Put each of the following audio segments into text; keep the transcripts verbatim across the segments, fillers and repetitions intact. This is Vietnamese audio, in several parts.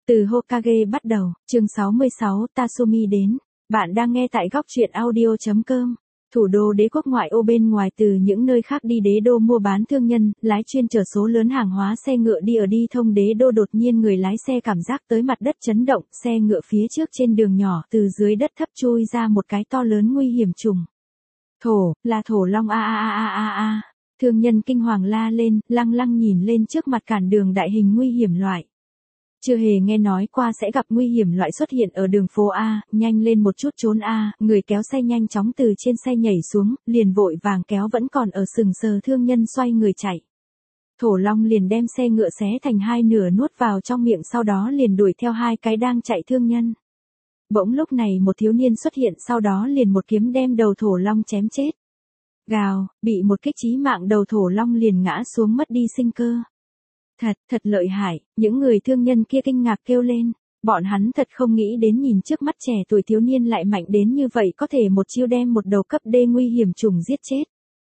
Từ Hokage bắt đầu, chương sáu mươi sáu, Tasumi đến. Bạn đang nghe tại góc truyện audio chấm com. Thủ đô đế quốc ngoại ô bên ngoài, từ những nơi khác đi đế đô mua bán thương nhân, lái chuyên chở số lớn hàng hóa xe ngựa đi ở đi thông đế đô, đột nhiên người lái xe cảm giác tới mặt đất chấn động, xe ngựa phía trước trên đường nhỏ, từ dưới đất thấp chui ra một cái to lớn nguy hiểm trùng. Thổ, là thổ long a a a a a a. Thương nhân kinh hoàng la lên, lăng lăng nhìn lên trước mặt cản đường đại hình nguy hiểm loại. Chưa hề nghe nói qua sẽ gặp nguy hiểm loại xuất hiện ở đường phố A, nhanh lên một chút trốn A, người kéo xe nhanh chóng từ trên xe nhảy xuống, liền vội vàng kéo vẫn còn ở sừng sờ thương nhân xoay người chạy. Thổ long liền đem xe ngựa xé thành hai nửa nuốt vào trong miệng, sau đó liền đuổi theo hai cái đang chạy thương nhân. Bỗng lúc này một thiếu niên xuất hiện, sau đó liền một kiếm đem đầu thổ long chém chết. Gào, bị một kích chí mạng, đầu thổ long liền ngã xuống mất đi sinh cơ. Thật, thật lợi hại, những người thương nhân kia kinh ngạc kêu lên, bọn hắn thật không nghĩ đến nhìn trước mắt trẻ tuổi thiếu niên lại mạnh đến như vậy, có thể một chiêu đem một đầu cấp D nguy hiểm trùng giết chết.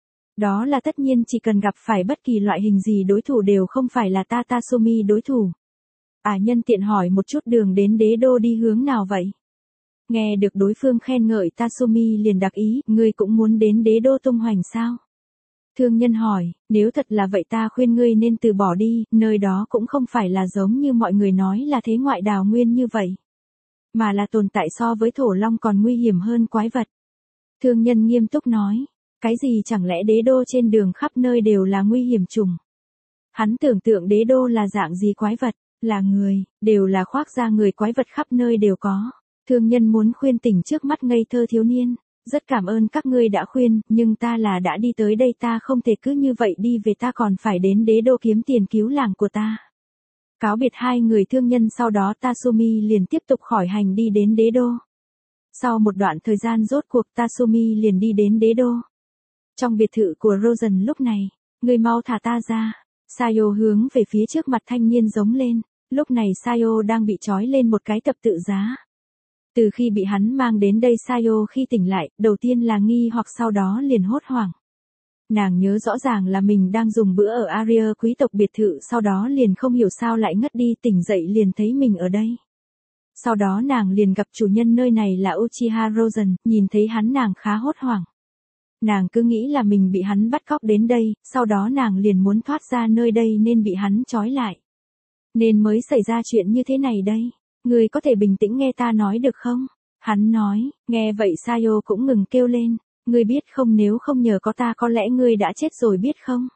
Đó là tất nhiên, chỉ cần gặp phải bất kỳ loại hình gì đối thủ đều không phải là ta Tasumi đối thủ. À, nhân tiện hỏi một chút đường đến đế đô đi hướng nào vậy? Nghe được đối phương khen ngợi, Tasumi liền đặc ý, ngươi cũng muốn đến đế đô tung hoành sao? Thương nhân hỏi, nếu thật là vậy ta khuyên ngươi nên từ bỏ đi, nơi đó cũng không phải là giống như mọi người nói là thế ngoại đào nguyên như vậy. Mà là tồn tại so với thổ long còn nguy hiểm hơn quái vật. Thương nhân nghiêm túc nói, cái gì chẳng lẽ đế đô trên đường khắp nơi đều là nguy hiểm trùng. Hắn tưởng tượng đế đô là dạng gì quái vật, là người, đều là khoác da người, quái vật khắp nơi đều có. Thương nhân muốn khuyên tỉnh trước mắt ngây thơ thiếu niên. Rất cảm ơn các ngươi đã khuyên, nhưng ta là đã đi tới đây, ta không thể cứ như vậy đi về, ta còn phải đến đế đô kiếm tiền cứu làng của ta. Cáo biệt hai người thương nhân, sau đó Tasumi liền tiếp tục khỏi hành đi đến đế đô. Sau một đoạn thời gian rốt cuộc Tasumi liền đi đến đế đô. Trong biệt thự của Rosen lúc này, người mau thả ta ra. Sayo hướng về phía trước mặt thanh niên giống lên, lúc này Sayo đang bị trói lên một cái tập tự giá. Từ khi bị hắn mang đến đây, Sayo khi tỉnh lại, đầu tiên là nghi hoặc, sau đó liền hốt hoảng. Nàng nhớ rõ ràng là mình đang dùng bữa ở Aria quý tộc biệt thự, sau đó liền không hiểu sao lại ngất đi, tỉnh dậy liền thấy mình ở đây. Sau đó nàng liền gặp chủ nhân nơi này là Uchiha Rosen, nhìn thấy hắn nàng khá hốt hoảng. Nàng cứ nghĩ là mình bị hắn bắt cóc đến đây, sau đó nàng liền muốn thoát ra nơi đây nên bị hắn trói lại. Nên mới xảy ra chuyện như thế này đây. Ngươi có thể bình tĩnh nghe ta nói được không? Hắn nói, nghe vậy Sayo cũng ngừng kêu lên, ngươi biết không, nếu không nhờ có ta có lẽ ngươi đã chết rồi biết không?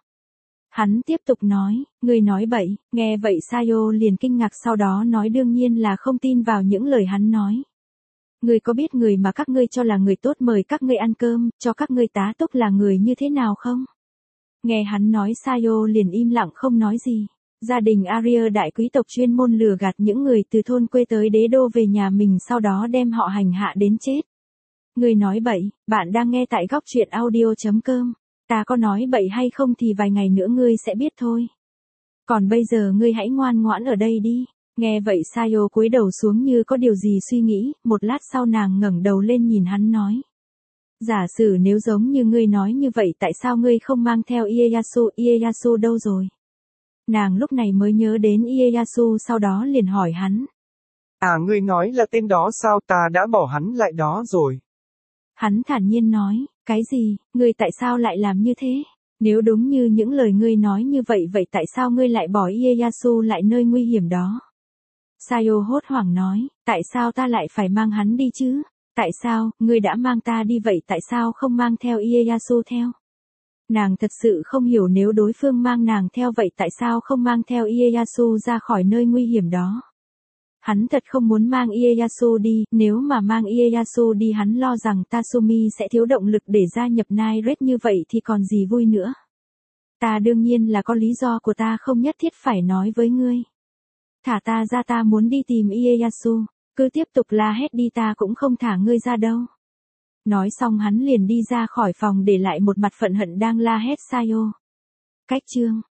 Hắn tiếp tục nói, ngươi nói bậy, nghe vậy Sayo liền kinh ngạc, sau đó nói đương nhiên là không tin vào những lời hắn nói. Ngươi có biết người mà các ngươi cho là người tốt mời các ngươi ăn cơm, cho các ngươi tá túc là người như thế nào không? Nghe hắn nói, Sayo liền im lặng không nói gì. Gia đình Aria đại quý tộc chuyên môn lừa gạt những người từ thôn quê tới đế đô về nhà mình, sau đó đem họ hành hạ đến chết. Ngươi nói bậy, bạn đang nghe tại góc truyện audio chấm com. Ta có nói bậy hay không thì vài ngày nữa ngươi sẽ biết thôi. Còn bây giờ ngươi hãy ngoan ngoãn ở đây đi. Nghe vậy Sayo cúi đầu xuống như có điều gì suy nghĩ, một lát sau nàng ngẩng đầu lên nhìn hắn nói. Giả sử nếu giống như ngươi nói như vậy, tại sao ngươi không mang theo Ieyasu? Ieyasu đâu rồi? Nàng lúc này mới nhớ đến Ieyasu, sau đó liền hỏi hắn. À, ngươi nói là tên đó sao, ta đã bỏ hắn lại đó rồi. Hắn thản nhiên nói, cái gì, ngươi tại sao lại làm như thế? Nếu đúng như những lời ngươi nói như vậy, vậy tại sao ngươi lại bỏ Ieyasu lại nơi nguy hiểm đó? Sayo hốt hoảng nói, tại sao ta lại phải mang hắn đi chứ? Tại sao, ngươi đã mang ta đi vậy tại sao không mang theo Ieyasu theo? Nàng thật sự không hiểu, nếu đối phương mang nàng theo vậy tại sao không mang theo Ieyasu ra khỏi nơi nguy hiểm đó. Hắn thật không muốn mang Ieyasu đi, nếu mà mang Ieyasu đi hắn lo rằng Tasumi sẽ thiếu động lực để gia nhập Night Raid, như vậy thì còn gì vui nữa. Ta đương nhiên là có lý do của ta, không nhất thiết phải nói với ngươi. Thả ta ra, ta muốn đi tìm Ieyasu, cứ tiếp tục la hét đi, ta cũng không thả ngươi ra đâu. Nói xong hắn liền đi ra khỏi phòng, để lại một mặt phẫn hận đang la hét Sayo. Cách chương